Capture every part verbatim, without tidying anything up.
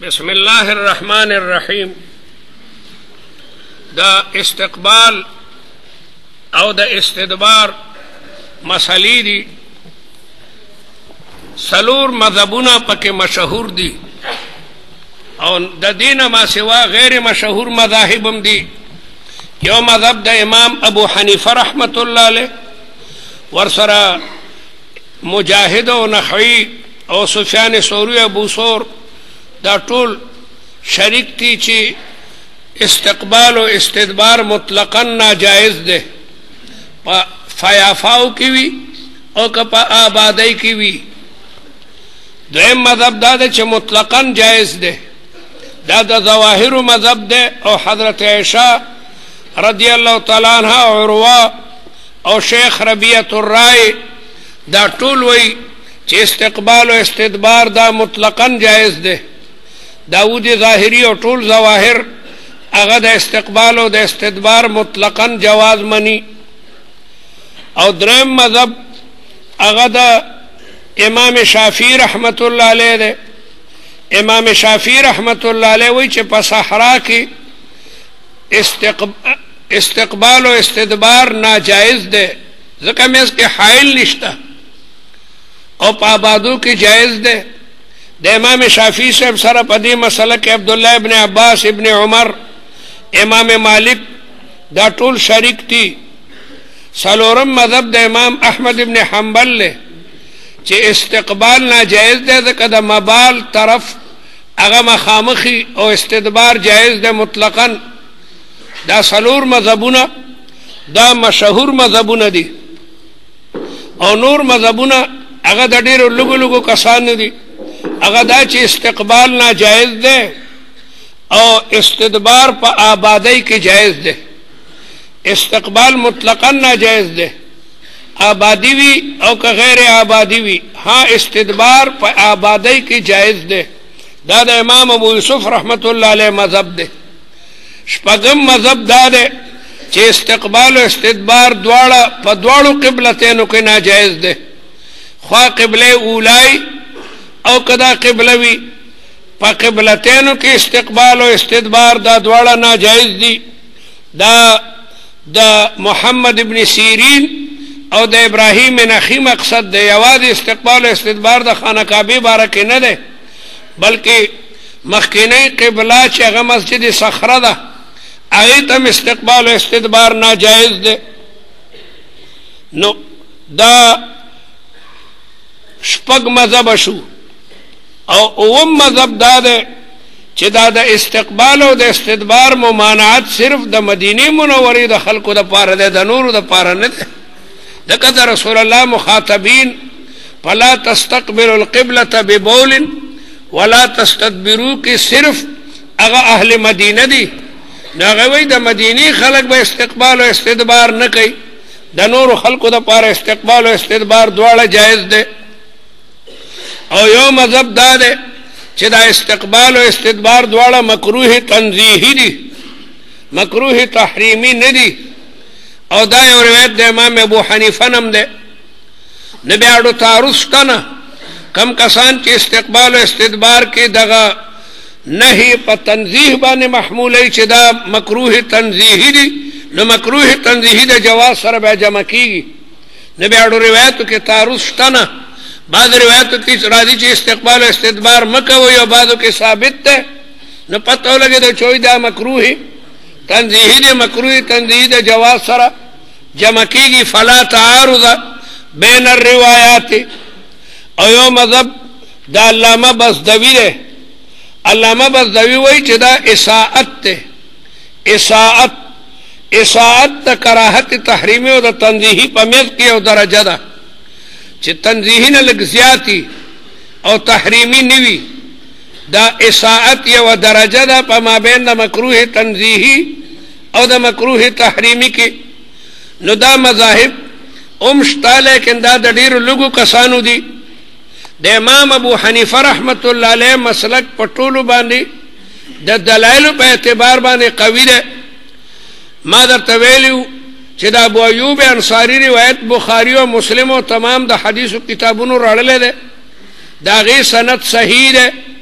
बिस्मिल्लाहिर्रहमानिर्रहीम। द इस्तकबाल और द इस्तदबार मसली दी सलूर मजहबुना पके मशहूर दी और द दीन मा सिवा गैर मशहूर मजाहिबम दी। यो मजहब द इमाम अबू हनीफा रहमतुल्लाह अलैह वरसरा मुजाहिद और नखवी और सुफियान सौरी अबू सौर दा टोल शरीक थी ची इस्तकबाल और इस्तदबार मुतलकन नाजायज दे फयाफाओ की भी और कपा आबादी की भी। दुएम मजहब दादे चे मुतलकन जायज दे दादा जवाहिर मजहब दे और हजरत आयशा रदियल्लाहु तआला अन्हा और उर्वा और शेख रबियतुर राय दा टोल वही चे इस्तकबाल और इस्तदबार दा मुतलकन जायज दे। दाऊद ज़ाहिरी और टोल जवाहिर अगद इस्तकबाल और इस्तदबार मुतलकन जवाज मनी। और द्रम मजहब अगद इमाम शाफी रहमतुल्लाह अलैह दे। इमाम शाफी रहमतुल्लाह अलैह वही चे पसहरा की इस्तकबाल और इस्तदबार नाजायज दे ज़का में इसके हाइल निश्ता और पाबादू की जायज दे। दे इमाम शाफी से सर पदी मसला के अब्दुल्लाह इब्न अब्बास इब्न उमर इमाम मालिक दा टोल शरीक थी। सलोरम मजहब दे इमाम अहमद इब्न हम्बल ले चे इस्तकबाल नाजायज दे कदा मबाल तरफ अगा मखामखी और इस्तदबार जायज दे मुतलकन। दा सलूर मजहबुना दा मशहूर मजहबुना दी और नूर मजहबुना अगा दडीर लुगु लुगु कसान दी अगा दा चे इस्तकबाल नाजायज दे और इस्तदबार पर आबादी की जायज दे। इस्तकबाल मुतलकन नाजायज दे आबादी भी और का गैर आबादी भी। हाँ इस्तदबार पर आबादी की जायज दे दादा इमाम अबू यूसुफ रहमतुल्लाह अलैह मजहब दे। शपगम मजहब दादे चे इस्तकबाल और इस्तदबार द्वाड़ा प द्वाड़ो क़िबलतैन के नाजायज दे ख्वा क़िबले उलाई और कदा क़िबलवी प क़िबलतैन के इस्तकबाल और इस्तदबार दा द्वाड़ा नाजायज दी। दा दा मोहम्मद इब्न सीरीन और द इब्राहिम नखी मकसद दे आवाज इस्तकबाल और इस्तदबार दा खाना काबे बारा के न दे बल्कि मखकिने क़िबला चे मस्जिद सखरा दा आगे तम इस्तकबाल और इस्तदबार नाजायज दे। नो दा शपग मजहब अशु और ओम मजहब दादे चे दादा इस्तकबाल और इस्तदबार मुमानात सिर्फ द मदीने मुनव्वरी द खल्को द पार दे द नूर द पार न दे दकद रसूलुल्लाह मुखातबीन फला तस्तकबिलुल क़िबलत बिबौलिन वला तस्तदबिरू की सिर्फ अगा अहले मदीना दी नागवई द मदीनी खलक ब इस्तकबाल और इस्तदबार न कई द नूर खल्को द पार इस्तकबाल और इस्तदबार द्वाड़ा जायज दे। और यो मजहब दादे चिदा इस्तकबाल और इस्तदबार द्वाड़ा मकरूह तंजीही दी मकरूह तहरीमी न दी। और दाए और रिवायत दे इमाम अबू हनीफा नम दे नबी आडो तारुस्ता ना कम कसान के इस्तकबाल और इस्तदबार के दगा नहीं प तंजीह बाने महमूल है चिदा मकरूह तंजीही दी न मकरूह तंजीही दे जवाब सर बे जमा कीगी। नबी आडो रिवायत के तारुस्ता ना बाद रिवायत की राजी ची इस्तकबाल इस्तदबार मका हुई और बाद के साबित है न पता लगे तो चोई दा मकरूही तंजीही दे मकरूही तंजीही दे जवाब सरा जमा कीगी फला तारुदा बैन रिवायाती। और यो मजहब दा अल्लामा बसदवी दे अल्लामा बसदवी वही चिदा इसाअत ते इसाअत इसाअत कराहत तहरीमी और तंजीही पमेज की और दरजा दा चे तंजीही न लग ज्याती और तहरीमी निवी दा इसाअत या व दरजा दा पमा बैन दा मकरूह तंजीही और दा मकरूह तहरीमी की नुदा मजाहिब उमश्ता लेकिन दा दडीर लुगु कसानु दी। दे इमाम अबू हनीफा रहमतुल्लाह अलैह मसलक पटोलु बांधी द दलाइल पे एतबार बांधे कवी दे मादर तवेलियू चिदा अबू अयूब अंसारी रिवायत बुखारी और मुस्लिम और तमाम द हदीस किताबुन रड़ले दे दागी सनत सही दे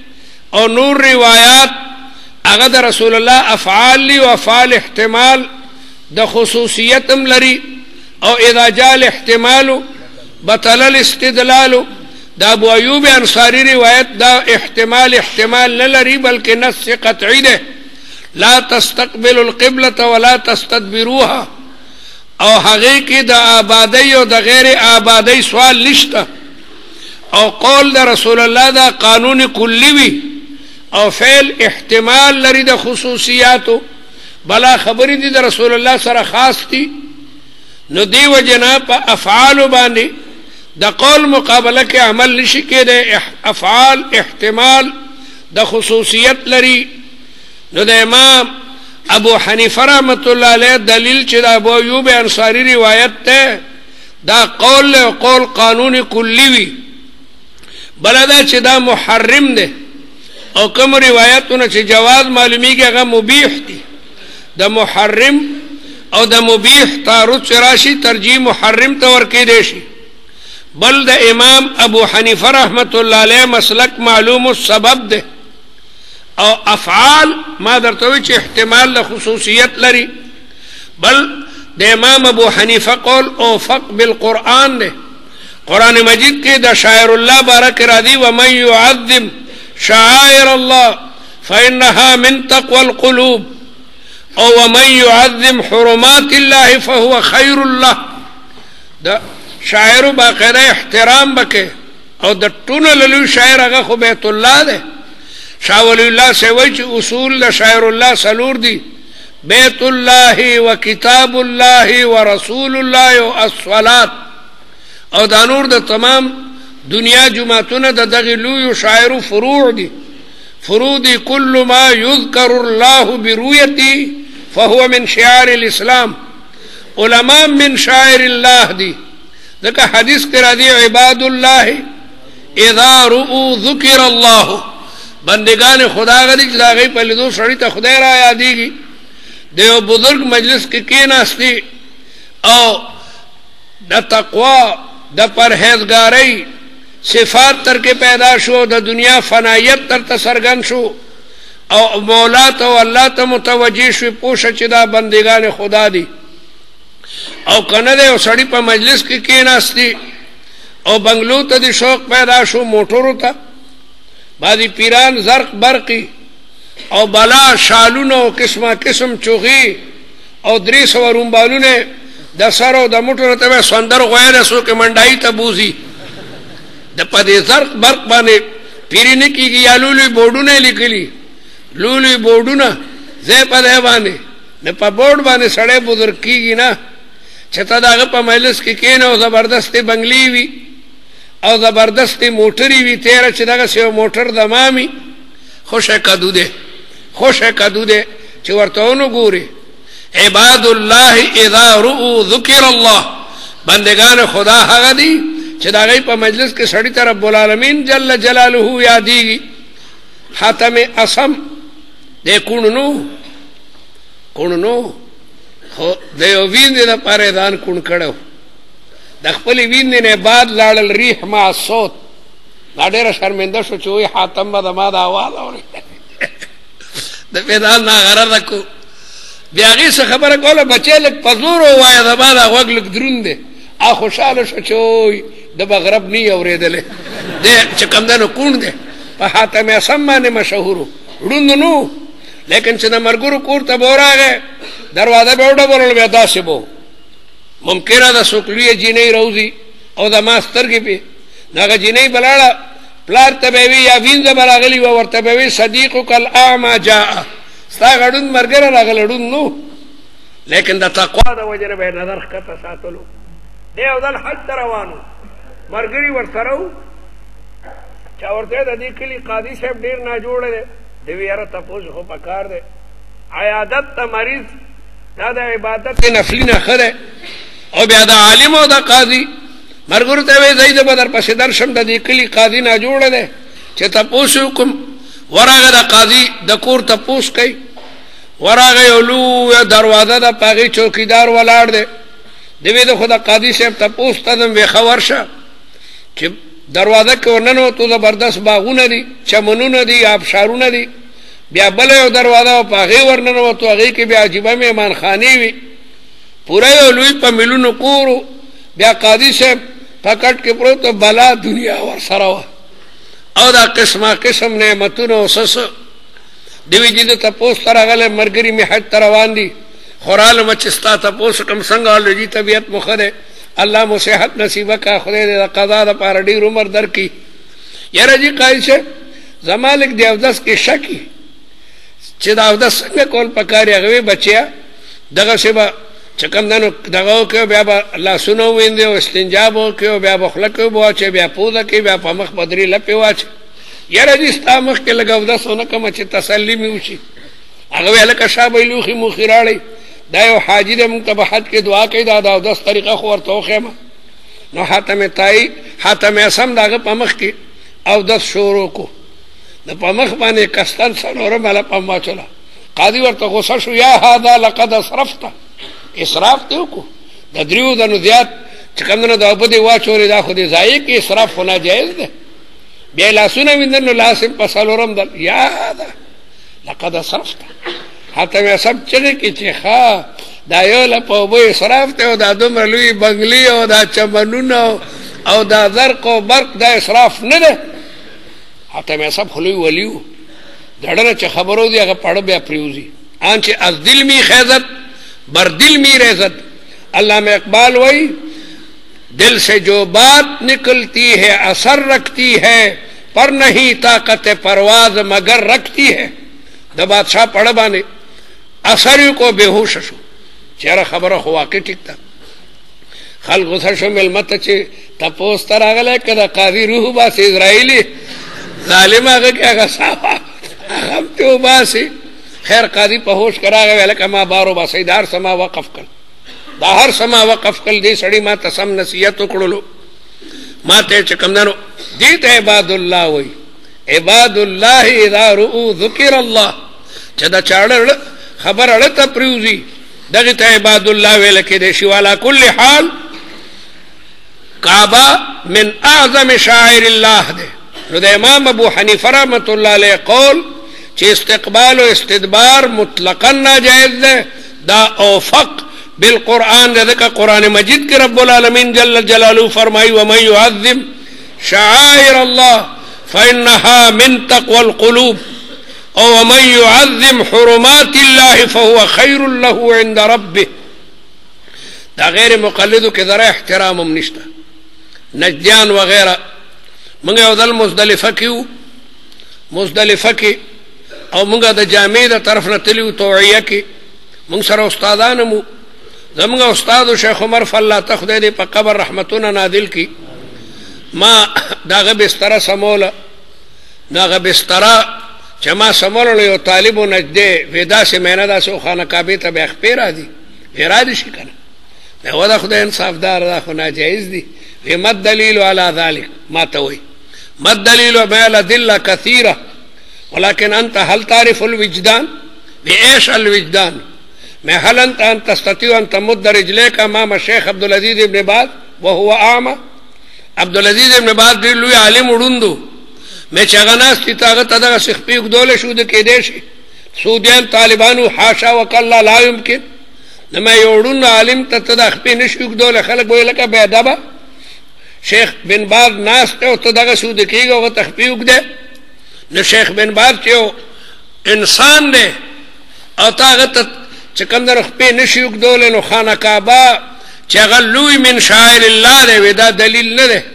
او نور روایات هغه د رسول الله افعال لی او افعال احتمال د خصوصیتم لري او اذا جاء الاحتمال بطل الاستدلال دا ابو ایوب انصاری روایت دا احتمال احتمال نه لري بلکې نص قطعی ده لا تستقبل القبلة ولا تستدبروها او هغه کې د آبادی او د غیر آبادی سوال نشته او قول د رسول الله دا قانون کلی وی او فعل احتمال لري د خصوصیاتو بلا خبرې دي د رسول الله سره خاص دي نو دی وجنا په افعال باندې د قول مقابله کې عمل نشي کېده افعال احتمال د خصوصیت لري نو د امام ابو حنیفه رحمت الله علیه دلیل چې د ابو ایوب انصاری روایت ته دا قول له قول قانون کلی وی بلدا چې دا محرم ده او کوم روایتونه چې جواز معلومیږي هغه مبیح دي د محرم او د مبیح تعارض راشي ترجیح محرم ته ورکې دی شي بل د امام ابو حنیفه رحمت الله علیه مسلک معلوم السبب ده او افعال ما درته وی چې احتمال له خصوصیت لري بل د امام ابو حنیفه قول اوفق بالقرآن ده قرآن مجید کې د شاعر الله بارک راضی و من يعظم شعائر الله فإنها من تقوى القلوب او ومن يعظم حرمات الله فهو خير الله دا شاعر باقاعده احترام بکې او د ټول للو شاعر هغه خو بیت الله ده شاه ولی الله سوي چې اصول د شاعر الله سلور دي بیت الله وکتاب الله ورسول الله والصلاه او دا نور د تمام دنیا جماعتونه د دغه لوی شاعر فروع دي فروع دي كل ما يذكر الله برؤيته فهو من شعار الاسلام علماء من شاعر الله دي ذکر حدیث کرا دی عباد الله اذا رؤوا ذکر الله بندگان خدا غدي چې دا غي په لیدو سړی ته خدای را یادېږي دیو بزرگ مجلس کې کېناستي او د تقوا د پرهیزګاری صفات تر کې پیدا شو د دنیا فنایت تر ته سرګن شو او مولا ته او الله ته متوجه شو پوښه چې دا بندگان خدا دي او کنه د سړی په مجلس کې کېناستي او بنگلو ته د شوق پیدا شو موټرو ته بعضی پیران زرق برقی او بلا شالونو قسمه قسم چوغي او درې سو رومبالونه د سرو د موټرو ته سندر غوړه سو کې منډای ته بوزي د پدې زرق برق باندې پیرینه کیږي یا لولي بورډونه لیکلي لولي بورډونه زه په ده باندې نه په بورډ باندې سړې بزرګ کیږي نه چې تا دغه په مجلس کې کینو زبردستي بنگلی وی او زبردستی موټری وی تیر چې دغه سیو موټر د مامي خوشه کدو ده خوشه کدو ده چې ورته ونو ګوري عباد الله اذا رؤوا ذکر الله بندگان خدا هغه دي چې دغه په مجلس کې سړی ته رب العالمین جل جلاله یادېږي حاتم اسم د کونو کونو خو د یو وین د پاره دان کون کړو د خپل وین نه بعد لاړل ریح ما صوت دا ډېر شرمنده شو چې وي حاتم به ما د आवाज اوري د پیدا نه غره کو بیا هغه څه خبره کوله بچی لک پزور وای دا ما د وګ لک دروند ا خوشاله شو چې د بغرب نی اوریدل د چکم دنو کون ده په حاتم اسم باندې مشهور وډوند نو لیکن چې د مرګورو کور ته بوراغه دروازه به وډه ورول بیا داسې بو ممکنه د سوکلې جینې روزي او د ماستر کې په داغه جینې بلاړه پلار ته به وی یا وینځه براغلی و ورته به وی صدیقک الاعمى جاء ستا غډون مرګره راغلډون نو لیکن د تقوا د وجره به نظر خطه ساتلو دی او د حج روانو مرګري ورسره چا ورته د دې کلی قاضي صاحب ډیر نه جوړ دی دی ویره تاسو خو پکار دی عیادت ته مریض دا د عبادت نفلی نه خره او بیا د عالم او د قاضي مرګور ته وی زید بدر پسې درشم د دې کلی قاضي نه جوړ دی چې تاسو کوم ورغه د قاضي د کور ته پوس کوي ورغه یو لو دروازه د پاغي چوکیدار ولاړ دی دی د خدا قاضي صاحب ته پوس تدم وی خبر شه چې دروازه کې ورننوتو زبردست باغونه دي، چمنونه دي، آبشارونه دي. بیا بله یو دروازه او په هغې ورننوتو، هغې کې بیا عجیبه مهمانخانې وي، پوره یو لوی په میلونو کور. بیا قاضي صاحب په کټ کې پروت و، بلا دنیا ورسره وه او دا قسمه قسم نعمتونه او څه دوی چې د تپوس ته راغلی ملګري مې حج ته روان دي، خو رالمه چې ستا تپوس کوم څنګه حال دی، طبیعت مو ښه دی، الله مو صحت نصیبه کا، خدای دې د قضا دپاره ډېر عمر درکړي. یاره جي قاضي صاحب زما لږ د اودس کې شک چې د اودس څنګه کول پکار هغه وی بچیا دغسې به چې کوم دنو دغه وکړو، بیا به لاسونه ووینځې او استنجا به وکړو، بیا به خوله کې اوبه واچوې، بیا پوزه کې، بیا په مخ به درې لپې واچوې. یاره جي ستا مخ کې لږ اودس ونه کړمه چې تسلي مې وشي. هغه وی هلکه شا به یې لوښي موښي راړئ، دا یو حاجي دی، مونږ ته به حج کې دعا کوي، دا د اودس طریقه خو ورته وښیمه. نو حاتم طایی حاتم اسم د هغه په مخ کې اودس شروع کړو، د په مخ باندې کستن څلورم هلپم واچوله. قاضي ورته غوسه شو، یا هذا لقد اسرفته، اسراف دې وکړو، د دریو دنو زیات چې کوم دنو د اوبه دې واچولې، دا خو دې ضایع کړي، اسراف خو ناجایز دی. بیا یې لاسونه وینځل، نو لاس یې په څلورم دل، یا هذا لقد اسرفته. حاتم اسم چغې کړي چې ښه دا یو له په اوبو اسراف دی، او دا دومره لوی بنګلي او دا چمنونه او دا زرق او برق دا اسراف نه دی. حاتم اسم خو لوی ولي و، دړه چې خبرو دی هغه پړه بیا پریوزي. آن چې از دل می خیزت بر دل می ریزت. علامہ اقبال وئی دل سے جو بات نکلتی ہے اثر رکھتی ہے، پر نہیں طاقت پرواز مگر رکھتی ہے. د بادشاہ پړه باندې اثر کو بےهوش شو، چیرې خبره خو واقع ټیک ده. خلک غوسه شو مېلمه ته چې تپوس ته راغلی، که د قاضي روح باسي اسرائیلي ظالم هغه کې هغه صاحب هغه هم تې وباسي. خیر قاضي په هوش کې راغی، ویل که ما بار وباسئ، دا هر څه ما وقف کړ، دا هر څه ما وقف کړل. دې سړي ما ته سم نصیحت وکړلو، ما ته چې کوم دنو دې ته عباد الله وایي. عباد الله اذا رؤوا ذکر الله، چې دا چاړه خبر اړه ته پریوزي، دغه ته عباد الله ویل کېدی شي. والا کل حال کعبه من اعظم شاعر الله ده. نو د امام ابو حنیفه رحمت الله علیه قول چې استقبال او استدبار مطلقا ناجائز ده، دا اوفق بالقرآن ده. ځکه قرآن مجید کې رب العالمین جل جلاله فرمایي ومن يعظم شعائر الله فإنها من تقوى القلوب، او ومن يعظم حرمات الله فهو خير له عند ربه. دا غیر مقلدو کې ذرا احترام هم نشته. نجدیان وغیرہ موږ یو ځل مزدلفه کې وو، مزدلفه کې او موږ د جامع د طرف نه تللي وو توعیه کې، موږ سره استادان مو، زموږ استاد شیخ عمر فلاته خدای دې په قبر رحمتونه نازل کړي، ما داغه بستره سموله. داغه بستره چې ما سموله یو طالب و نجدې وی داسې مینه داسې و خانه کعبې ته به خپې را دي، وی را دي شي که نه، وی و دا خدای انصافدار دا خو ناجایز دي. وی ما الدلیل علی ذلك، ما ته وی ما الدلیل ما الادله کثیره ولكن انت هل تعرف الوجدان؟ وی ايش الوجدان؟ ما هل انت ان تستطيع ان تمد رجليك امام الشيخ عبد العزيز ابن باز وهو اعمى؟ عبد العزيز ابن باز ډېر لوی عالم وړوندو، مې چې هغه ناست دي هغه ته دغه سخپې اوږدولی شو، د کېدی شي سعودیان طالبانو حاشا وکلا لا یمکن. نو ما یو وړوند عالم ته ته دا خپې نه شي اوږدولی، خلک به وایي لکه بېادبه شیخ بن باز ناست دی او ته دغه سوده کېږي هغه ته خپې اوږدی. نو شیخ بن باز چې یو انسان دی او ته هغه ته چې کوم در خپې نه شي اوږدولی، نو خانه کعبه چې هغه لوی من شاعر الله دی، وی دا دلیل نه دی.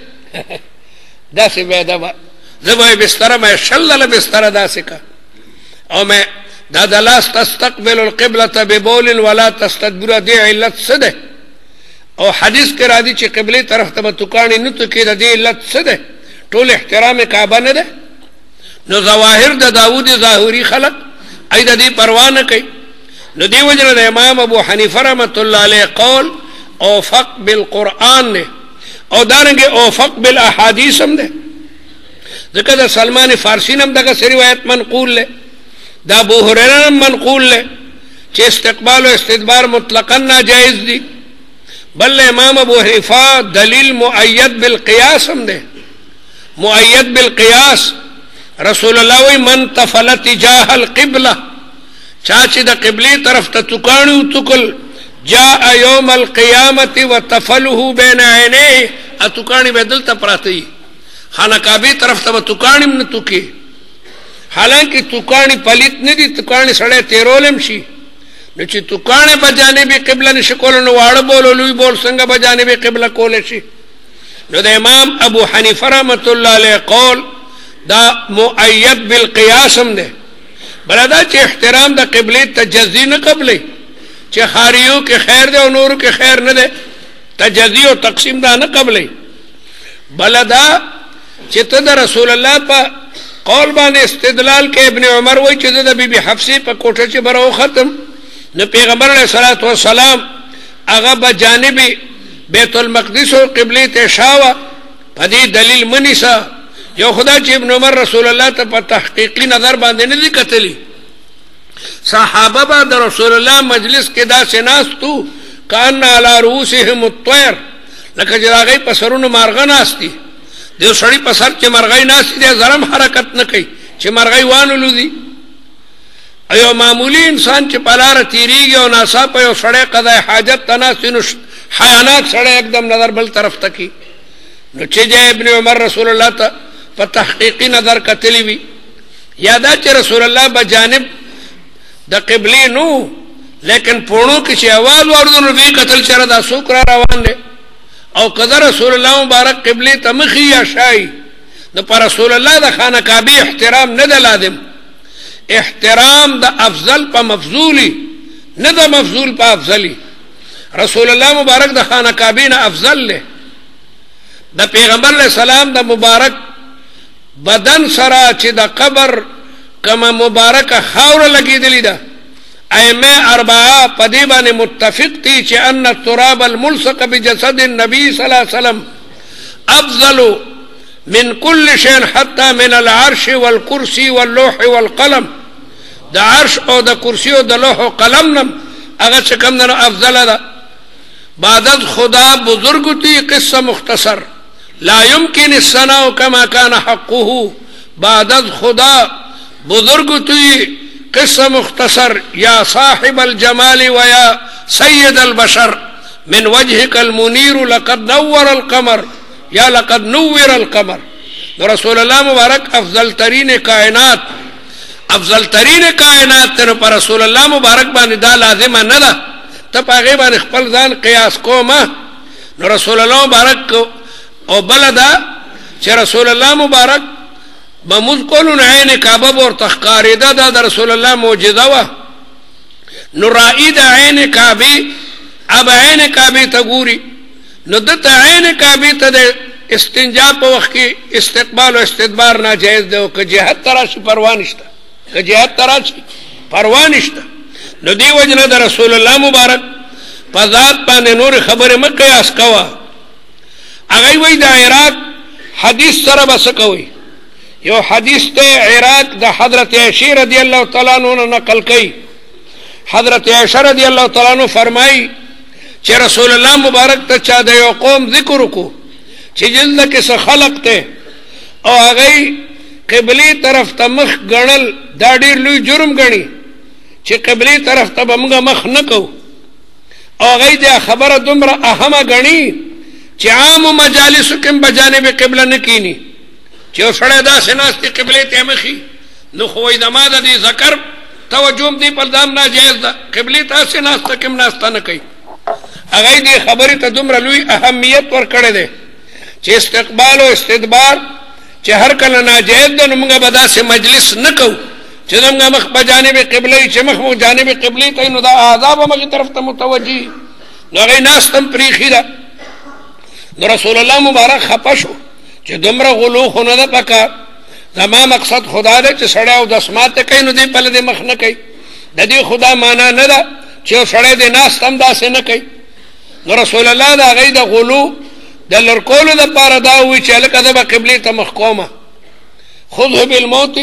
داسې بېادبه زه به بستره مې شل ځله بستره داسې که او مې دا د لاس تستقبل القبلة ببول ولا تستدبر، دې علت څه دی؟ او حدیث کې راځي چې قبلې طرف ته به توکاڼې نه توکې، د دې علت څه دی؟ ټول احترام کعبه نه دی؟ نو ظواهر د داود ظاهري خلق ای د دې پروا نه کوي. نو دې وجه نه د امام ابو حنیفه رحمت الله علیه قول اوفق بالقرآن نه، او دارنګه اوفق بالاحادیث هم ده. ځکه د سلمان فارسی هم دغه روایت منقول له، دا ابو هريره هم منقول له چې استقبال او استدبار مطلقا ناجائز دي. بل امام ابو حنیفه دلیل مؤید بالقیاس هم ده، مؤید بالقیاس رسول الله وی من تفل تجاه القبله چا چې د قبلې طرف ته توکاڼو توکل جاء يوم القيامه وتفله بين عينيه اتوکاڼي بدل ته پراته خانه کعبه طرف ته توکاڼي نه توکي حالانکه توکاڼي پلیت نه دي توکاڼي سړی تیرولم شي نو چې توکاڼي په جانب قبله نشکول نو واړه بول لوی بول څنګه په جانب قبله کول شي نو د امام ابو حنیفه رحمۃ اللہ علیہ قول دا مؤید بالقیاس هم ده بلدا چې احترام د قبله تجزی نه قبله چې خاریو کې خیر ده او نورو کې خیر نه ده تجزی او تقسیم دا نه قبله بلدا چې ته د رسول الله په قول باندې استدلال کې ابن عمر وایي چې د بیبي حفصه په کوټه چې برو ختم نو پیغمبر علیه الصلاۃ والسلام هغه به جانب بیت المقدس او قبله ته شاوه په دې دلیل منیسا یو خدا چې ابن عمر رسول الله ته په تحقیقی نظر باندې نه دي کتلی صحابه به د رسول الله مجلس کې دا سناستو کان علی رؤوسهم الطير لکه چې هغه په سرونو مارغه ناشتي د سړی په سر چې مرغۍ ناشتي د زرم حرکت نه کوي چې مرغۍ وانه لودي ایو معمولی انسان چې پلار تیریږي او ناصاپ یو سړی قضای حاجت تناسینو حیانات سړی एकदम نظر بل طرف تکی نو چې ابن عمر رسول الله ته په تحقیقی نظر کتلی وی یادا چې رسول الله په جانب د قبله نو لیکن پونو کې چې आवाज ورته نو وی قتل چر دا سوکرا روان دي او قدر رسول الله مبارک قبله ته مخي یا شای نو پر رسول الله د خانه کعبه احترام نه د لازم احترام د افضل په مفضولی نه د مفضول په افضلی رسول الله مبارک د خانه کعبه نه افضل له د پیغمبر علیہ السلام د مبارک بدن سره چې د قبر کما مبارکه خاور لګیدلی ده ائمه اربعه په دې باندې متفق دي چې ان التراب الملصق بجسد النبي صلی الله علیه وسلم افضل من كل شيء حتى من العرش والكرسي واللوح والقلم د عرش او د کرسی او د لوح او قلم نم هغه څه کم نه افضل ده بعدد خدا بزرگ تی قصه مختصر لا يمكن الثناء كما كان حقه بعدد خدا بزرگ تی قصه مختصر یا صاحب الجمال ويا سيد البشر من وجهك المنير لقد نور القمر یا لقد نور القمر رسول الله مبارک افضل ترین کائنات افضل ترین کائنات ته پر رسول الله مبارک باندې دا لازم نه ده ته پاغه باندې خپل ځان قیاس کومه نو رسول الله مبارک او بلدا چې رسول الله مبارک بموز کولون عین کعبه ور تخقاریده دا د رسول الله معجزه وا نو رائد عین کعبه اب عین کعبه ته ګوري نو د عین کعبه ته استنجا په وخت کې استقبال او استدبار ناجایز دی او که جهت تراشی پروا نشته که جهت تراشی پروا نشته نو دی وجنه د رسول الله مبارک په ذات باندې نور خبره م قیاس کوا هغه وی د عراق حدیث سره بس کوي یو حدیث ته عراق د حضرت عائشہ رضی الله تعالی عنها نقل کړي حضرت عائشہ رضی الله تعالی عنها فرمایي چې رسول الله مبارک ته چا د یو قوم ذکر وکړو چې جلد کې څه خلق ته او هغه قبلي طرف ته مخ غړل دا ډیر لوی جرم غني چې قبلي طرف ته موږ مخ نه کو او هغه دې خبره دومره اهمه غني چې عام مجالس کې بجانب قبله نه کینی چې سړی دا سناستي قبله ته مخي نو خو د ماده دي ذکر توجه دې په دام ناجیز ده قبله ته سناسته کې ناسته نه کوي هغه دې خبره ته دومره لوی اهمیت ور کړې ده چې استقبال او استدبار چې هر کله ناجیز ده نو موږ به داسې مجلس نه کوو چې موږ مخ په جانب قبله چې مخ په جانب قبله ته نو دا عذاب مغه طرف ته متوجي نو هغه ناستم پریخي ده نو رسول الله مبارک خپشو چې دومره غلو خونه ده پکا زما مقصد خدا دې چې سړی او د اسمات کوي نو دې په دې مخ نه کوي د دې خدا معنا نه ده چې سړی دې ناستم داسې نه کوي نو رسول الله دا غي د غلو د لرکولو د پاره دا وی چې لکه د قبله ته مخ کومه خذه بالموت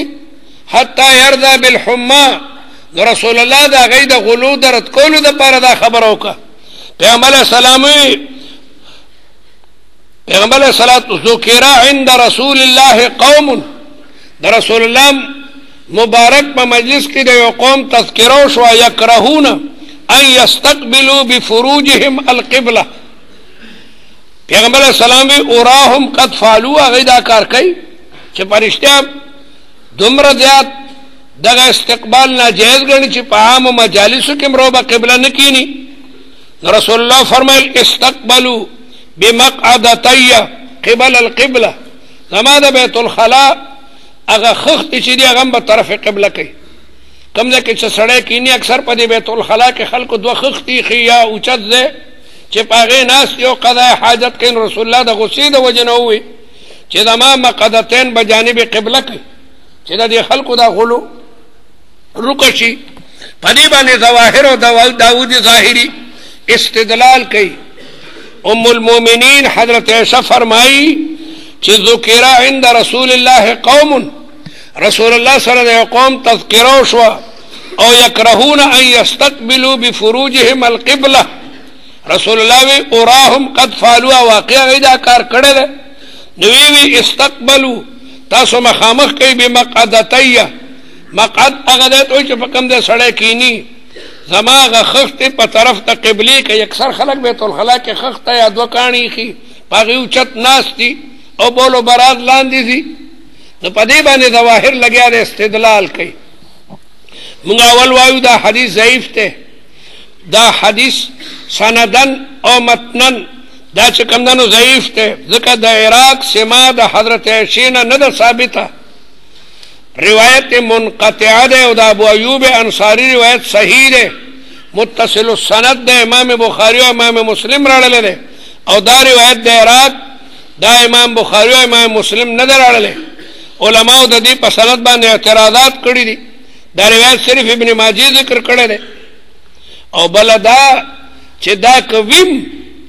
حتى يرضى بالحمى رسول الله دا غي د غلو درت کولو د پاره دا خبر وکړه پیغمبر سلام پیغمبر علیہ الصلوۃ ذکر عند رسول الله قوم، در رسول الله مبارک په مجلس کې د یو قوم تذکره شو، یکرهون ان یستقبلوا بفروجهم القبلة. پیغمبر علیہ السلام اوراهم قد فعلوا، هغه دا کار کوي چې پرشتیا دومره زیات دغه استقبال ناجایز ګڼي چې په عامو مجالسو کې مرو به قبله نه کینی. رسول الله فرمایل استقبلوا بمقعدتي قبل القبلة، زما د بیت الخلا هغه خخت چې دی هغه په طرف قبله کوي. کوم ځای کې چې سړی کینی اکثر په دې بیت الخلا کې خلکو دوه خختي خي یا اوچت ځای چې په هغې ناست یو قضای حاجت کوي. رسول الله د غصې د وجې نه ووایي چې زما مقعدتین به جانب قبله کوي چې د دې خلکو دا غلو رکه شي. په دې باندې ظواهر او داود ظاهري استدلال کوي. ام المؤمنین حضرت عائشہ فرمائی چې ذکر عند رسول الله قوم، رسول الله صلی الله علیه قوم تذکره شو او یکرهون ان یستقبلوا بفروجهم القبلة. رسول الله وی اوراهم قد فعلوا، واقعا اذا کار کړه ده نو وی استقبلوا تاسو مخامخ کوي بمقعدتي، مقعد هغه ده چې په کوم ده سړی کینی زما غ خخت په طرف ته قبله کې. اکثر خلک بیت الخلا کې خخت یا دوه کانی خي پاغي اوچت ناشتي او بولو برات لاندې دي. نو په دې باندې ظواهر لګیا د استدلال کوي. موږ اول وایو دا حدیث ضعیف ته، دا حدیث سندن او متنن دا چې کوم دنو ضعیف ته، ځکه د عراق سما د حضرت عائشہ نه ده ثابته، روایت منقطعه ده او د ابو ایوب انصاری روایت صحیح ده، متصل السند ده، امام بخاری او امام مسلم راړل ده. او دا روایت د عراق دا امام بخاری او امام مسلم نه راړل. علماء د دې په سند باندې اعتراضات کړی دي. دا روایت صرف ابن ماجه ذکر کړی ده. او بل دا چې دا کویم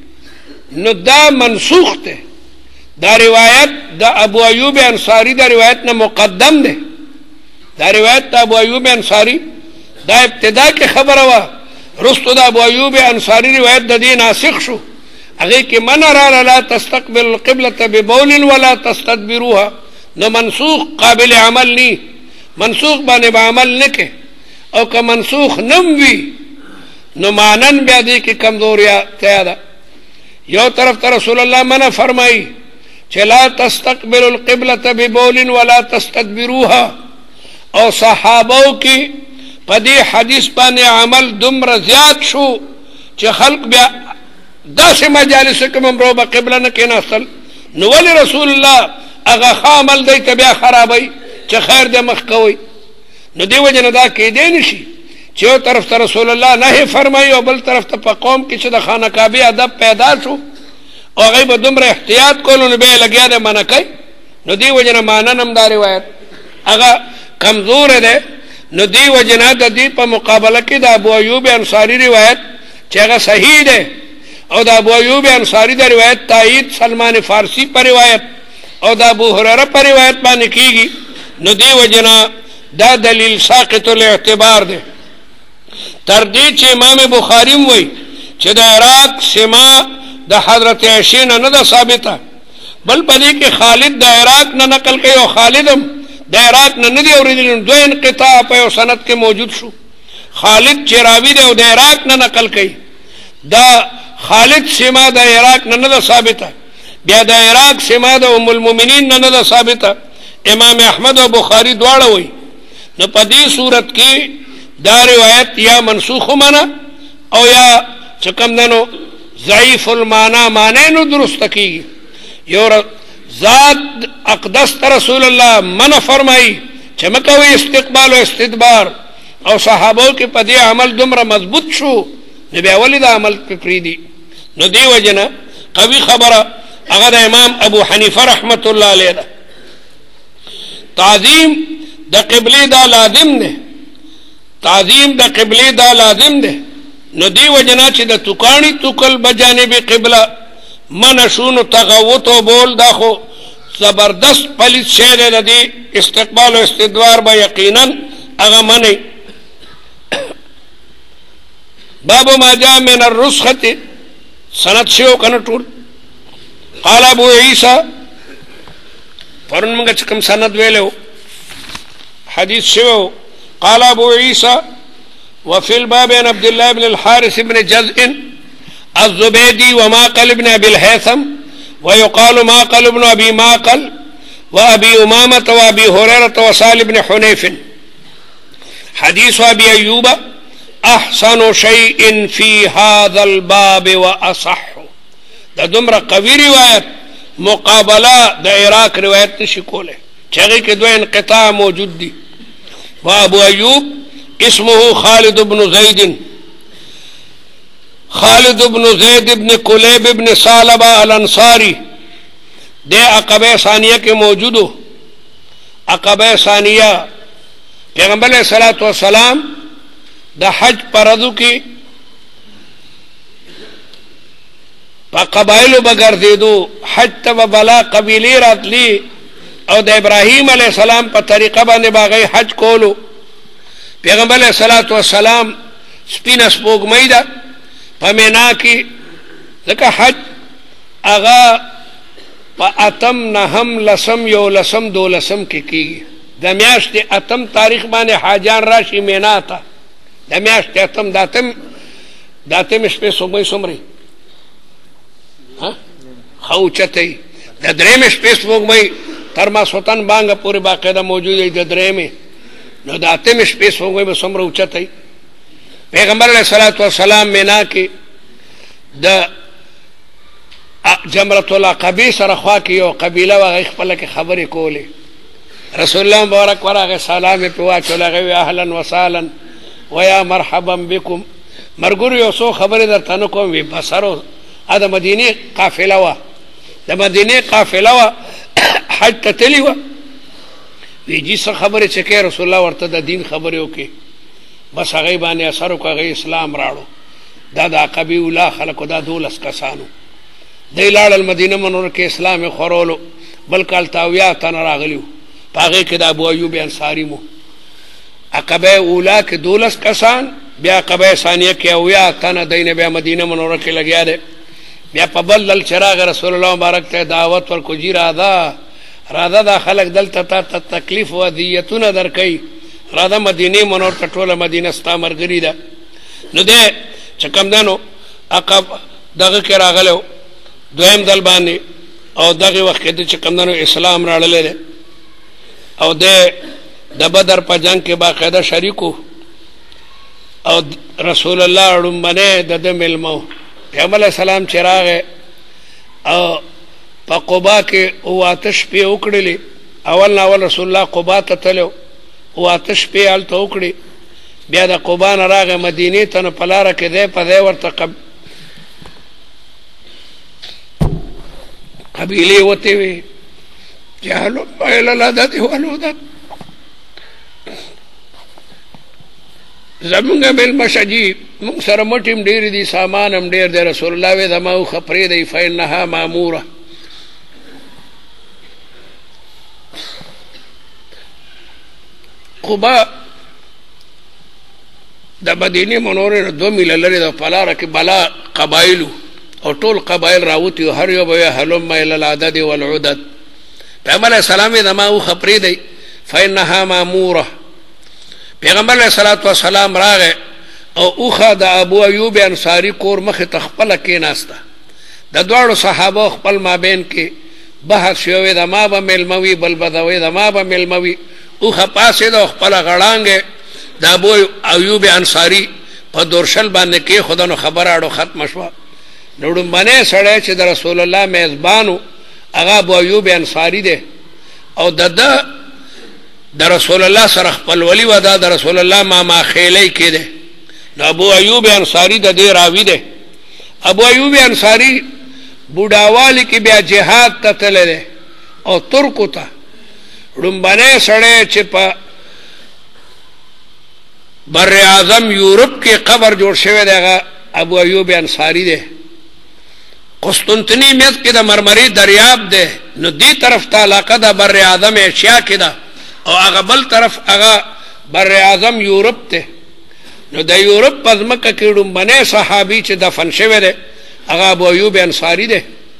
نو دا منسوخ ده. دا روایت د ابو ایوب انصاری دا روایت نه مقدم ده. دا روایت د ابو ایوب انصاری دا ابتدا کې خبره وا، رستو د ابو ایوب انصاری روایت د دې ناسخ شو. هغه کې من را لا تستقبل القبلة ببول ولا تستدبروها، نو منسوخ قابل عمل نی، منسوخ باندې به عمل نکې. او که منسوخ نم وي نو مانن بیا دې کې کمزوریا تیا ده. یو طرف ته رسول الله منع فرمایي چې لا تستقبل القبلة ببول ولا تستدبروها، او صحابو کې په دې حدیث باندې عمل دومره زیات شو چې خلق بیا داسې مجالس کې ممرو به قبله نه کېناستل. نو ولې رسول الله هغه عمل دی ته بیا خرابوي چې خیر دې مخ کوي؟ نو دې وجه نه دا کېدی نشي چې یو طرف ته رسول الله نهي فرمایي او بل طرف ته په قوم کې چې د خانه کعبې ادب پیدا شو او هغوی به دومره احتیاط کولو نو بیا یې لګیا دی منع کوي. نو دې وجه نه مانن هم دا روایت هغه کمزور دی. نو دې وجه نه د دې په مقابله کې د ابو ایوب انصاری روایت چې هغه صحیح دی او د ابو ایوب انصاری د روایت تایید سلمان فارسی پر روایت او د ابو هريره پر روایت باندې کیږي. نو دې وجه نه دا دلیل ساقط الاعتبار دی. تر دې چې امام بخاری وایي چې د عراق سما د حضرت عائشہ نه نه ده ثابته، بل په دې کې خالد د عراق نه نقل کوي او خالدم د عراق نه نه دی اورېدلی. دوه انقطاع په یو سند کې موجود شو. خالد چې راوي دی او د عراق نه نقل کوي، دا خالد سما د عراق نه نه ده ثابته، بیا د عراق سما د ام المؤمنین نه نه ده ثابته. امام احمد او بخاری دواړه وایي. نو په دې صورت کې دا روایت یا منسوخ معنا او یا چې کوم دنو ضعیف المعنا معنی نو درست کیږي. یو ذات اقدس رسول الله منع فرمایي چې مکوي استقبال او استدبار، او صحابو کې په دې عمل دومره مضبوط شو نو بیا ولې دا عمل پرېږدي؟ نو دې وجه نه قوي خبره هغه د امام ابو حنیفه رحمت الله علیه ده. تعظیم د قبله دا لازم ده، تعظیم د قبله دا لازم ده. نو دی وجنا چې د توکانی توکل بجانب قبله منشون تغوت او بول دا خو زبردست پلیت شی ده. د استقبال او استدبار به یقینا هغه منی. باب ما جاء من الرسخه سند شو کنه ټول قال ابو عیسی پرون موږ چې کوم سند ویلو حدیث شو قال ابو عیسی وفي الباب عن عبد الله بن الحارث بن جزء الزبيدي وماقل بن ابي الهيثم ويقال ماقل بن ابي ماقل وابي امامه وابي هريره وسالم بن حنيف حديث ابي ايوب احسن شيء في هذا الباب واصح. دا دمرا قوی روایت مقابله د عراق روایت نشي کوله چې هغه کې دوه انقطاع موجود دي. وابو ايوب اسمه خالد بن زيد خالد بن زید بن کلیب بن ثعلبہ الانصاری دے عقبہ ثانیہ کے موجودو. عقبہ ثانیہ پیغمبر علیہ الصلوۃ والسلام دا حج پردو کی پا قبائلو بگردیدو حج تب بلا قبیلی راتلی او دا ابراہیم علیہ السلام پا طریقہ باندې باغی حج کولو. پیغمبر علیہ الصلوۃ والسلام سپین سپوږمۍ ده په مینا کې ځکه حج هغه په اتم نهم لسم یو لسم دولسم کې کېږي. د میاشتې اتم تاریخ باندې حاجیان راشي مینا ته. د میاشتې اتم د اتم د اتم شپې سپوږمۍ څومره ښه اوچته وي. د درېیمې شپې سپوږمۍ تر ماسخوتن بانګه پورې باقاعده موجود وي. د درېیمې نو د اتمې شپې سپوږمۍ به څومره اوچته وي. پیغمبر علیہ الصلوۃ والسلام مینا کې د جمرۃ العقبہ سره خوا کې یو قبیله وغه خپل کې خبرې کولې. رسول الله مبارک ورغه سلام په واچول هغه اهلا وسهلا ويا مرحبا بكم. مرګور یو څو خبرې درته نه کوم وی بسرو ا د مدینه قافله وا د مدینه قافله وا حج ته تلی وا وی جی څه خبرې چې کې رسول الله ورته د دین خبرې وکي بس هغه باندې اثر وکړي اسلام راړو. دا د عقبی اولا خلکو دا دولس کسانو دی لاړ المدینه منور کې اسلام خورولو بل کال تاویا تن راغلیو پاغه کې د ابو ایوب انصاری مو. عقبه اولا کې دولس کسان بیا عقبه ثانیه کې اویا تن دینه بیا مدینه منوره کې لګیا دي. بیا په بل چراغ رسول الله مبارک ته دعوت ورکو جی راځه راځه دا خلک دلته ته تکلیف و دیتونه درکې راځه مدینه منور ته ټوله مدینه ستا مرګری ده. نو دې چې کوم دنو عقب دغه کې راغلو دویم دل باندې او دغه وخت کې چې کوم دنو اسلام راړلې او د د بدر په جنگ کې باقاعده شریکو او رسول الله اړمنه د د ملمو پیغمبر اسلام چراغ او په قباء کې او آتش په وکړلې. اول اول رسول الله قباء ته تلو او آتش په ال ته وکړي. بیا د قباء نه راغ مدینه ته نه پلار کې ده په دې ورته قب قبیله وته وی جهل بایل لادت ولودت زمونږ بل مشجی موږ سره مټیم ډیر دي سامان هم ډیر دی. رسول الله وی دماو خپرې دی فینها ماموره. قباء د مدینه منورې دو میله لري د پلاره کې بلا قبایلو او ټول قبایل راوتی هر یو به هلم الى العدد والعدد. پیغمبر اسلام دماو خپرې دی فینها ماموره. پیغمبر علیہ الصلوۃ والسلام راغه او اوخه د ابو ایوب انصاری کور مخ تخپل کې ناسته. د دوړو صحابه خپل مابین کې بحث شوی د ما به ملموي بل بدوي د ما به ملموي اوخه پاسې د خپل غړانګه د ابو ایوب انصاری په دورشل باندې کې خدانو خبر اړو ختم شو. نوړم باندې سره چې د رسول الله میزبانو هغه ابو ایوب انصاری دی او د د رسول الله سره خپل ولی ودا د رسول الله ما ما خېلې کې ده. نو ابو ایوب انصاری د دې راوی ده. ابو ایوب انصاری بوډاوالی کې بیا جهاد ته تللی او ترکو ته ړومبنی سړی چې په بر اعظم یورپ کې قبر جوړ شوی دی هغه ابو ایوب انصاری دی. قسطنطنیه میت کې د مرمری دریاب دی. نو دې طرف ته علاقه د بر اعظم ایشیا کې ده او هغه بل طرف هغه بر اعظم یورپ ته. نو د یورپ په ځمکه کې ړومبنی صحابي چې دفن شوی دی هغه ابو ایوب انصاری دی.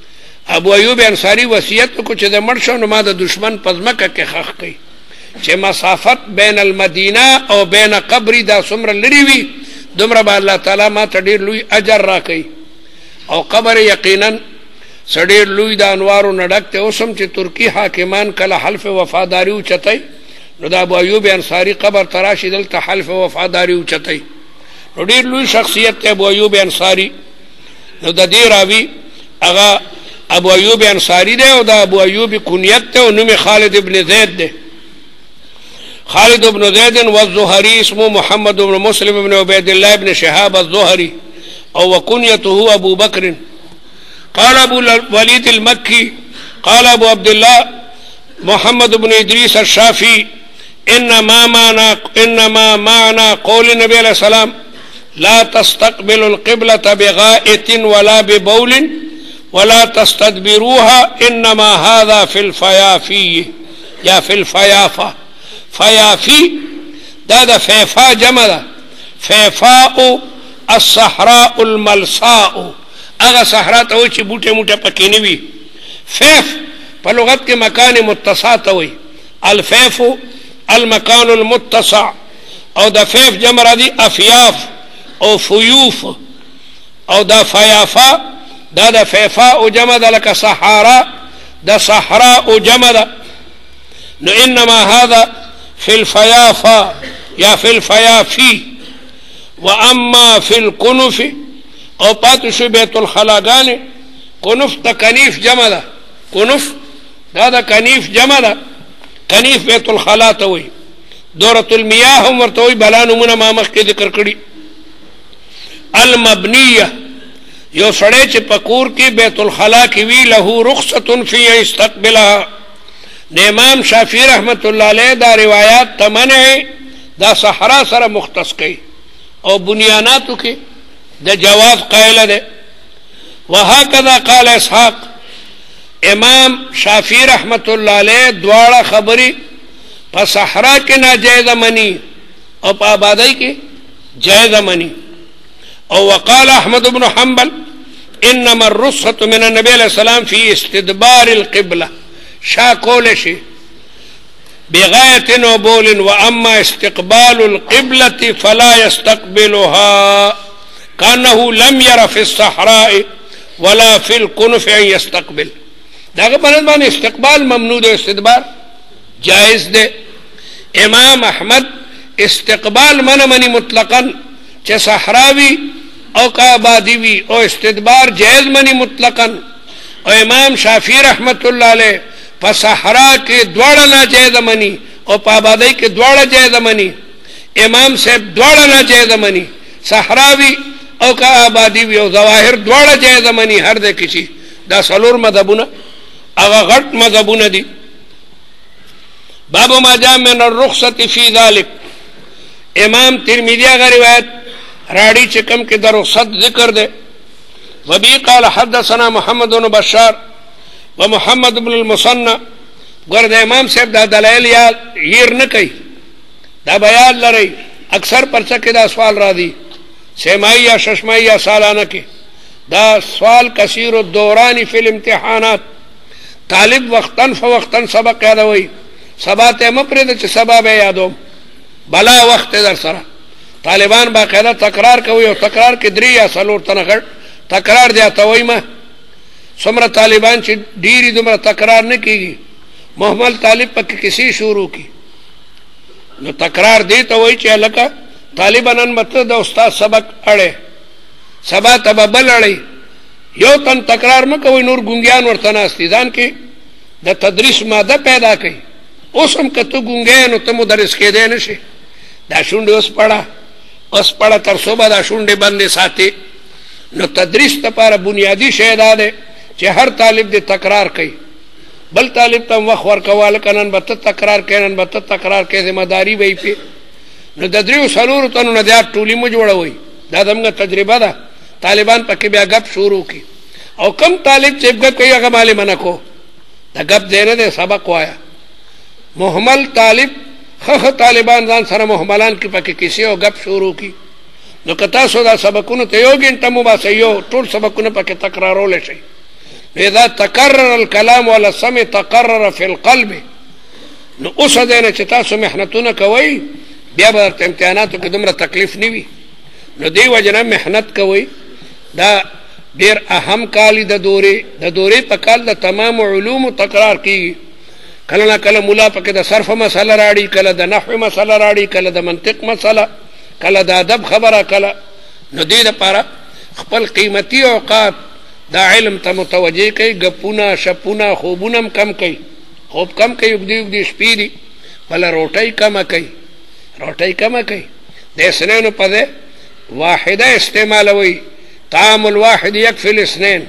ابو ایوب انصاری وصیت کو چې د مړ شو نو ما د دشمن پزمکه کې خخ کړي چې مسافت بین المدینه او بین قبری دا څومره لري وي دومره به الله تعالی ما ته ډېر لوی اجر راکوي او قبر یقینا سړیر لوی د انوارو نه ډک ته اوسم چې ترکی حاکمان کله حلف وفاداری اوچتای نو د ابو ایوب انصاری قبر تراشي دلته حلف وفاداری اوچتای نو ډېر لوی شخصیت ته ابو ایوب انصاری نو د دې راوي هغه ابو ایوب انصاری دی او د ابو ایوب کنیت ته او نوم خالد ابن زید دی خالد ابن زید والزهري اسمه محمد بن مسلم بن عبيد الله بن شهاب الزهري او وكنيته ابو بكر قال ابو الوليد المكي قال ابو عبد الله محمد بن ادريس الشافعي انما معنى انما معنى قول النبي عليه السلام لا تستقبلوا القبلة بغائط ولا ببول ولا تستدبروها انما هذا في الفيافي یا في الفيافة فيافي دا دا فيفا جمع دا فيفاء الصحراء الملساء اغا صحراء تا ہوئی چی بوٹے موٹے پکی نوی فیف پا لغت کے مکان متسع تا ہوئی الفیف المکان المتسع او دا فیف جمع را دی افیاف او فیوف او دا فیافا دا دا فیفا او جمع دا لکا صحارا دا صحراء او جمع دا نو انما هذا في الفيافا یا في الفيافي واما في الكنف او پاتو شو بیت الخلاگان کنف دا کنیف جمع دا کنف دا دا کنیف جمع دا کنیف بیت الخلا تا ہوئی دورت المیاه هم ورطوئی بلانو منا مامخ کے ذکر کری المبنیہ یو سڑے چی پکور کی بیت الخلا کی وی لہو رخصت فی استقبلها نے امام شافعی رحمت اللہ علیہ دا روایات تمنع دا صحرا سر مختص کی او بنیاناتو کی دا جواز قائل دے وہاکذا قال اسحاق امام شافعی رحمت اللہ علیہ دوارا خبری پا صحرا کے ناجائز منی او پا آبادی کے جائز منی او وقال احمد بن حنبل انما الرخصة من النبي علیہ السلام فی استدبار القبلہ شاہ کولشی بغایت و بول واما استقبال القبلة فلا يستقبلها كانه لم ير في الصحراء ولا في الكنف ان يستقبل داغه باندې استقبال ممنوع دے استدبار جائز دے امام احمد استقبال من منی مطلقا چه صحراوی او کا آبادی وی او استدبار جائز منی مطلقا او امام شافعی رحمت اللہ علیہ پا صحرا کے دوڑا نا جائز منی او پا آبادی کے دوڑا جائز منی امام صاحب دوڑا نا جائز منی صحراوی او کا آبادی وی او ظواہر دوڑا جائز منی ہر دے کسی دا سلور مذہبونا اغا غٹ مذہبونا دی باب ما جاء من الرخصت فی ذالک امام ترمذی کا روایت راڑی چکم کے در رخصت ذکر دے وبی قال حدثنا محمد بن بشار ومحمد بن المثنى گرد امام صاحب دا دلائل یا ہیر نہ کئی دا بیان لرئی اکثر پرچہ کے دا سوال را دی سیمائی یا ششمائی یا سالانہ کے دا سوال کثیر الدورانی فی الامتحانات طالب وقتاً فوقتاً سبق یاد ہوئی سبا تے مپرد چھ سبا بے یادو بلا وقت در سرا طالبان باقاعدہ تکرار کوئی اور تکرار کے دری یا سلور تنخر تکرار دیا توئی ما سمرا طالبان چھ ڈیری دمرا تکرار نہ کی گی محمل طالب پک کسی شروع کی نو تکرار دی توئی چھ لکا طالبان مطلب دا استاد سبق اڑے سبا تبا بل اڑے یو تن تکرار میں کوئی نور گنگیان اور تناستیدان کی دا تدریس مادہ پیدا کی اس ہم کتو گنگے نو تم مدرس کے دے نشے دا شونڈے اس پڑا اس پڑا تر صبح دا شونڈے بندے ساتھی نو تدریس تا پارا بنیادی شہدہ دے چہ ہر طالب دے تکرار کئی بل طالب تم وقت ورکوالکنن بتا تکرار کینن بتا تکرار کے ذمہ داری بئی پی نو ددریو سلور تنو ندیات ٹولی مجوڑا ہوئی دا دمگا تجربہ دا طالبان پکی بیا گپ شروع کی او کم طالب چپ گپ کئی اگا مالی منہ کو دا گپ دینے دے سبق وایا محمل طالب خخ طالبان دان سر محملان کی پکی کسی او گپ شروع کی نو کتا سو دا سبقونو تیوگی انتا مبا سیو طول سبقونو پکی تکرارو لے شئی اذا تکرر الكلام ولا سمع تقرر في القلب. نو اوس دینه چې تاسو محنتونه کوئ بیا به امتحاناتو کې دومره تکلیف نه وي. نو دی وجنه محنت کوئ. دا ډیر اهم کال د دورې د دورې په کال د تمام علوم تکرار کیږي. کله نه کله مولا پکې د صرف مسله راړي، کله د نحو مسله راړي، کله د منطق مسله، کله د ادب خبره، کله. نو دې لپاره خپل قیمتي اوقات دا علم ته متوجه کوي. ګپونه شپونه خوبونه کم کوي، خوب کم کوي، اوږدې اوږدې شپې دي. بله روټۍ کمه کوي، روټۍ کمه کوي. د اثنینو په ځای واحده استعمالوي. طعام الواحد يكفي الاثنين.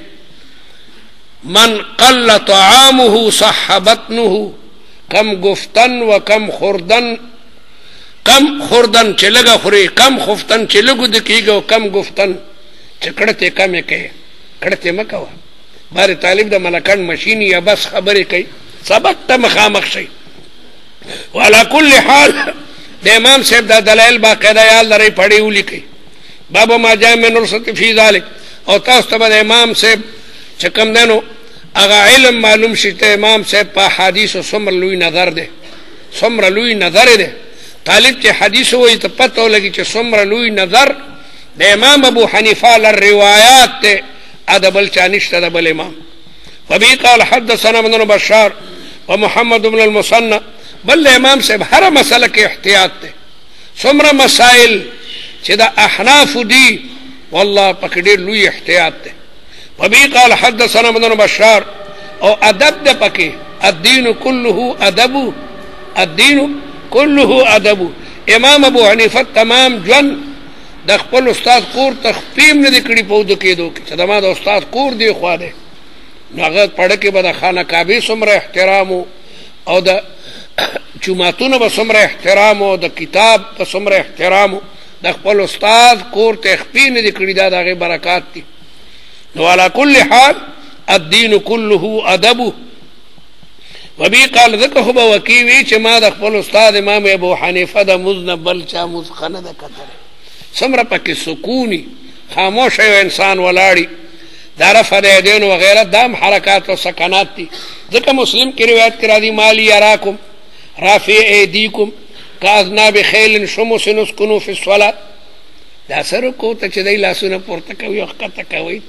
من قل طعامه صح بطنه. کم گفتن و کم خوردن، کم خوردن چې لږه خوري، کم خفتن چې لږو د کېږي، او کم گفتن چې کړتې کمې کوي. کړتې مه کوه. بار طالب د ملکڼ مشین یا بس خبرې کوي، سبق ته مخامخ شي. وعلى كل حال د امام صاحب دا دلایل باقاعده یاد لرئ، پړې ولیکئ. باب ما جاء من الرخصة فی ذلک. او تاسو ته به د امام صاحب چې کوم دی نو هغه علم معلوم شي ته امام صاحب په حدیثو څومره لوی نظر دی، څومره لوی نظر دی. طالب چې حدیث وایي ته پته ولګي چې څومره لوی نظر د امام ابو حنیفه له روایات ته ادا بل چا نشته د بل امام. وبه قال حدثنا ابن بشار ومحمد بن المثنى. بل امام صاحب هر مسله کې احتیاط دی. څومره مسائل چې د احناف دي والله پکې ډېر لوی احتیاط دی. وبه قال حدثنا ابن بشار. او ادب د پکې الدین كله ادب، الدین كله ادب. امام ابو حنیفه تمام ژوند د خپل استاد کور تخفیم نه دی کړی په ودو کېدو کې چې زما د استاد کور دی خوا دی. نو هغه پړه کې به د خانه کعبې څومره احترام او د جوماتونو به څومره احترام او د کتاب به څومره احترام د خپل استاد کور تخفی نه دی کړی. دا د هغې برکات دي. نو علا کل حال الدین كله ادب. وبه قال ذکر خو به وکي وي چې ما د خپل استاد امام ابو حنیفه د مز نه بل چا مز ښه نه ده کتلی. څومره پکې سکوني خاموشه یو انسان ولاړي. دا رفع د یدین وغیره دام حرکات او سکنات دي. ځکه مسلم کې روایت کې راځي مالی یراکم رافع ایدیکم کاذناب خیل شمس نسکنو فی الصلاة. دا سره کو ته چې دی لاسونه پورته کوي او ښکته کوي.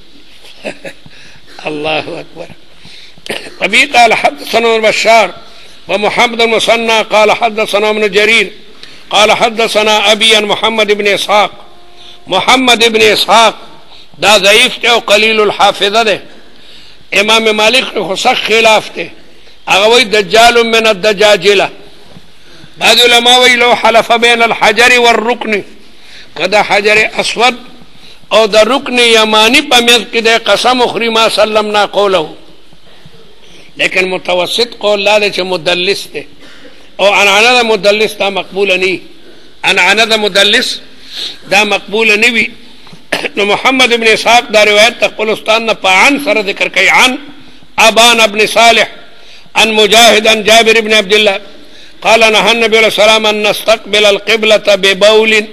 الله اکبر. وبه قال حدثنا بشار ومحمد المثنى قال حدثنا ابن جرير قال حدثنا ابي عن محمد بن اسحاق. محمد بن اسحاق دا ضعیف ته او قلیل الحافظه ده. امام مالک خو سخت خلاف ته. هغه وی دجال من الدجاجله. بعض علماء وی لو حلف بین الحجر والركن. کدا حجر اسود او د رکن یمانی په میز کې د قسم اخری ما سلمنا قوله. لیکن متوسط قول لا چې مدلس ده او عنعنه د مدلس دا مقبول نه. عنعنه د مدلس دا مقبول نه وي. نو محمد ابن اسحاق دا روایت تخپل استاد نه په عن سره ذکر کوي. عن ابان ابن صالح عن مجاهد عن جابر بن عبد الله قال نهى النبي عليه السلام ان نستقبل القبلة ببول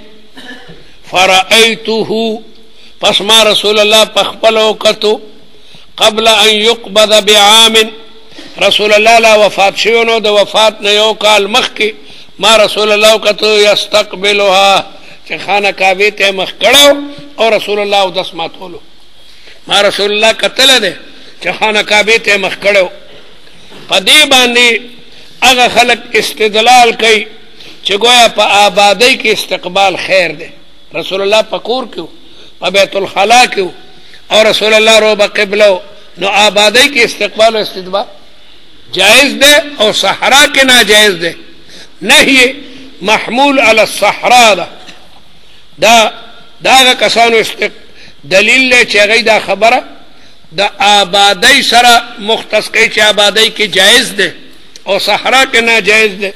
فرأيته. پس ما رسول الله پخپل وکتو قبل ان يقبض بعام. رسول الله لا وفات شوی نو د وفات نه یو کال مخکې ما رسول الله وکتو یستقبلها چې خانه کعبې ته مخ کړو او رسول الله اودس ماتولو. ما رسول الله کتل ده چې خانه کعبې ته مخ کړو. په دې باندې هغه خلک استدلال کوي چې گویا په آبادی کې استقبال خیر ده. رسول الله په کور کې په بیت الخلا کې او رسول الله رو به قبله. نو آبادی کې استقبال او استدبار جائز ده او صحرا کې ناجائز ده. نهی محمول علی الصحرا ده. دا دا کسانو استق دلیل له چې هغه دا خبره د آبادی سره مختص کوي چې آبادی کې جائز ده او صحرا کې ناجائز ده.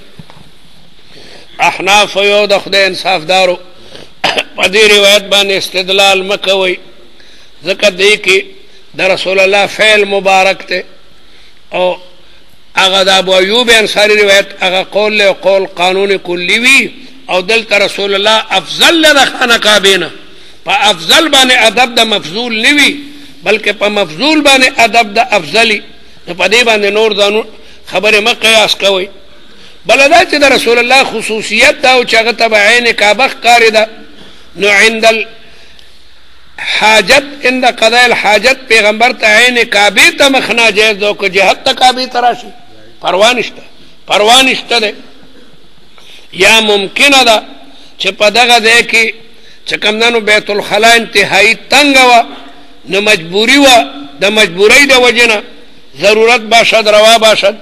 احناف یو د خدای انصاف دارو په دې روایت باندې استدلال مکوي ځکه دې کې د رسول الله فعل مبارک ته او هغه د ابو ایوب انصاری روایت هغه قول له قول قانون کلی وی او دلته رسول الله افضل له خانه کعبه نه په افضل باندې ادب د مفضول نوي بلکې په مفضول باندې ادب د افضلی نو په دې باندې نور ځانو خبره ما قیاس کوي. بل دا چې د رسول الله خصوصیت دا او چې هغه ته عین کعبه ښکاري ده نو عند الحاجت عند قضاء الحاجت پیغمبر ته عین کعبه ته مخنا جایز او که جهت ته کعبه ته راشي پروا نشته پروا نشته ده. یا ممکنه ده چې په دغه ځای کې چې کمدنو بیت الخلا انتهایی تنګ وه نو مجبوری وه د مجبورۍ د وجې نه ضرورت باشد روا باشد.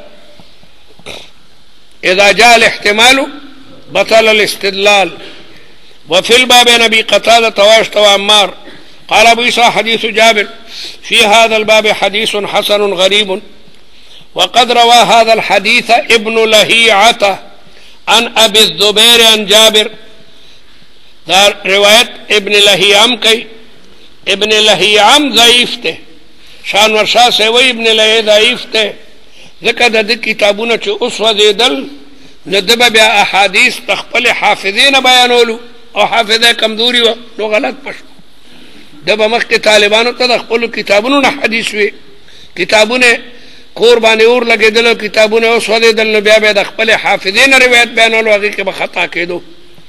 اذا جاء الاحتمال بطل الاستدلال. وفي الباب نبي قتادة واشت وعمار قال ابو عيسى حديث جابر في هذا الباب حديث حسن غريب وقد روى هذا الحديث ابن لهيعة عن ابي الزبير عن جابر. دا روایت ابن لهیعم کئی. ابن لهیعم ضعیف تے شان ورشاہ سے وی ابن لهی ضعیف تے ذکر دا دی کتابونا چو اس وزیدل ندبا بیا احادیث تخپل حافظین بیانولو او حافظه کمزوری و نو غلط پشو دبا مخ کے طالبانو تا تخپلو کتابونو نا حدیث وی کتابونے قربانی اور لگے دلو کتابونے اس وزیدل نو بیا بیا تخپل حافظین روایت بیانولو اگی کے بخطا کے دو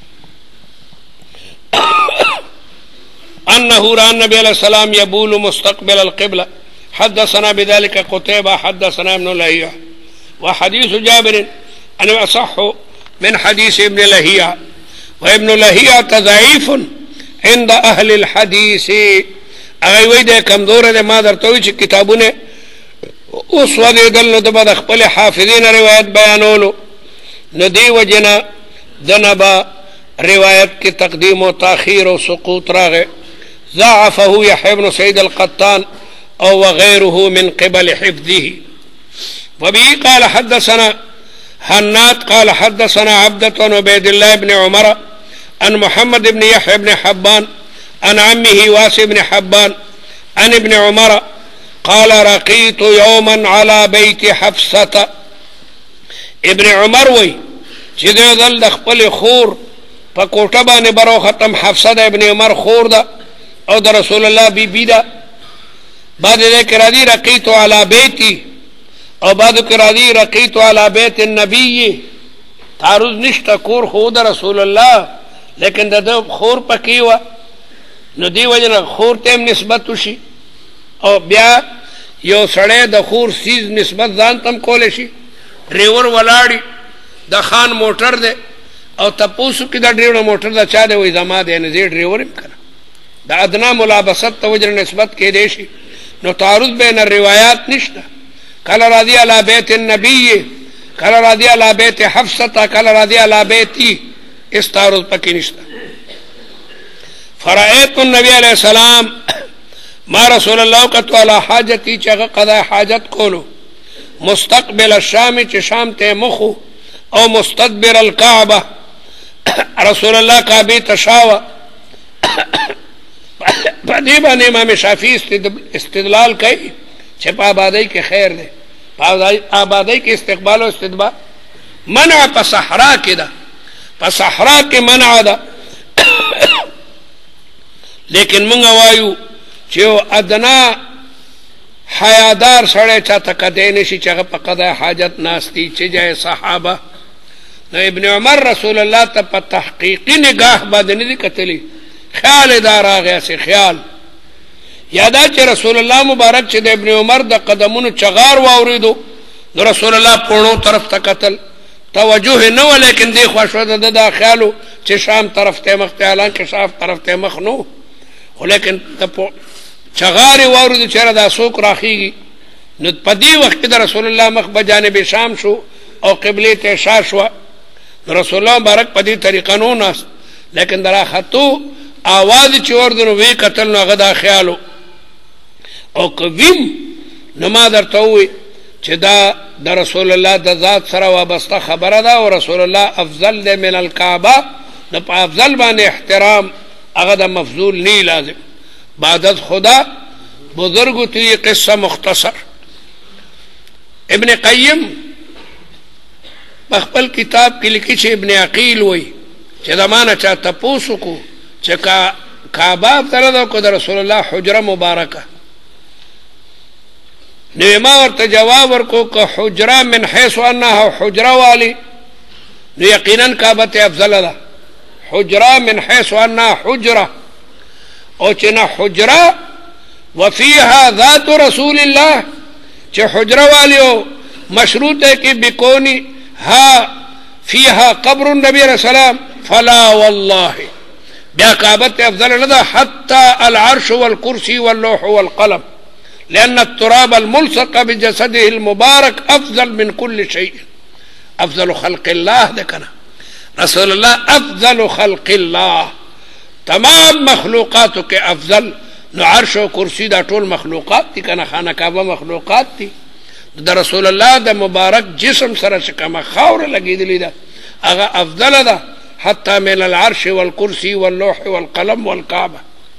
أنه رأى النبي عليه السلام يبول مستقبل القبلة. حدثنا بذلك قتيبة حدثنا ابن لهيعة وحديث جابر أنه أصح من حديث ابن لهيعة وابن لهيعة ضعيف عند أهل الحديث. أغيوي ده کمزور ده ما درتوي چې کتابونه اوس ودی دل د بد خپل حافظین روایت بیانولو نو دی وجنا دنبا روایت کی تقدیم و تاخیر و سقوط راغه. ضعفه يحيى بن سعيد القطان او وغيره من قبل حفظه. وبه قال حدثنا هناد قال حدثنا عبدة بن عبيد الله بن عمر عن محمد بن يحيى بن حبان عن عمه واسع بن حبان عن ابن عمر قال رقيت يوما على بيت حفصة. ابن عمر وي چې دل د خپل خور په کوټه باندې برو ختم حفصه د ابن عمر خور ده او د رسول الله بی بی ده. بعد دې کې راځي رقیت علی بیتی او بعد کې راځي رقیت علی بیت النبی. تعرض نشته کور خو د رسول الله لیکن د خور پکې و نو دی وجنه خور ته نسبت وشي او بیا یو سړی د خور سیز نسبت ځان تم کول شي. ډریور ولاړی د خان موټر ده او تاسو کې دا ډریور موټر دا چا دی وای زما دی نه زی ډریور هم کړه دا ادنا ملابست توجر نسبت کې دی شي نو تعارض بین الروایات نشته. کله راضی علی بیت النبی کله راضی علی بیت حفصه کله راضی علی بیتی اس تعارض پکې نشته. فرایت النبی علیہ السلام ما رسول الله قط علی حاجتی چې قضا حاجت کولو مستقبل الشام چې شام ته مخو او مستدبر الكعبه رسول الله کعبه تشاوه. په دې باندې امام شافعي استدلال کوي چې په آبادی کې خیر دی په آبادی کې استقبال او استدبار. منع په صحرا کې ده په صحرا کې منع ده لیکن موږ وایو چې ادنا حیادار سړی چاته کدی نشي چې هغه په قضا حاجت ناستی چې جای صحابه. نو ابن عمر رسول الله ته په تحقیقی نگاه باندې نه دي کتلی خیال دار راغی سي خیال یادا چې رسول الله مبارک چې د ابن عمر د قدمونو چغار واوریدو نو رسول الله پونو طرف ته قتل توجه نه ولیکن دی خوشو ده د خیالو چې شام طرف ته مخ ته اعلان کې شام طرف ته مخ نو ولیکن ته چغار واوریدو چې را د سوق راخیږي نو په دې وخت د رسول الله مخ به جانب شام شو او قبله ته شاشوا. رسول الله مبارک په دې طریقه نو ناس لیکن درا خطو आवाज چې وردنو وی قتل نو غدا خیالو او کویم نما درته وي چې دا د رسول الله د ذات سره وابسته خبره ده او رسول الله افضل ده من الكعبه د په افضل باندې احترام هغه د مفضول نه لازم. بعدت خدا بزرگ تی قصه مختصر. ابن قیم خپل کتاب کې لیکي چې ابن عقیل وای چې زمانہ چا تاسو کو چې کا کعبه تر دا کو د رسول الله حجره مبارکه نو ما ورته جواب ورکو که حجره من حیث انها حجره والی نو یقینا کعبه ته افضل ده حجره من حیث انها حجره او چې نه حجره وفيها ذات رسول الله چې حجره والیو مشروط ہے کہ بکونی ها فيها قبر النبي عليه السلام فلا والله بیا کعبت افضل لدى حتى العرش والكرسي واللوح والقلم لأن التراب الملصق بجسده المبارك أفضل من كل شيء أفضل خلق الله دكنا رسول الله أفضل خلق الله تمام مخلوقاتك أفضل نو عرش و کرسی دا ټول مخلوقات دي کنه خانه کعبه مخلوقات دي د رسول الله د مبارک جسم سره چې کومه خاور لګیدلی ده هغه افضل ده حتى من العرش والكرسي واللوح والقلم والكعبه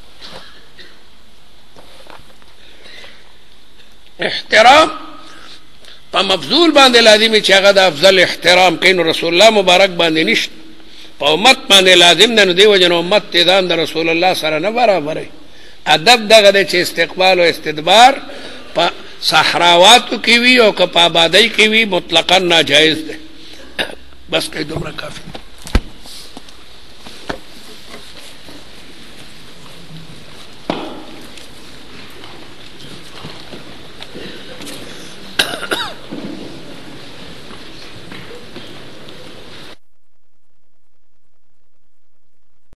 احترام په مفضول باندې لازمي چې هغه د افضل احترام کینو رسول الله مبارک باندې نشته په امت باندې لازم ده نو دی وجنه امت ته د رسول الله سره نه برابرې ادب دغه چې استقبال او استدبار په صحراواتو کې وی او که په آبادی کې وی مطلقاً ناجایز ده بس کې دومره کافی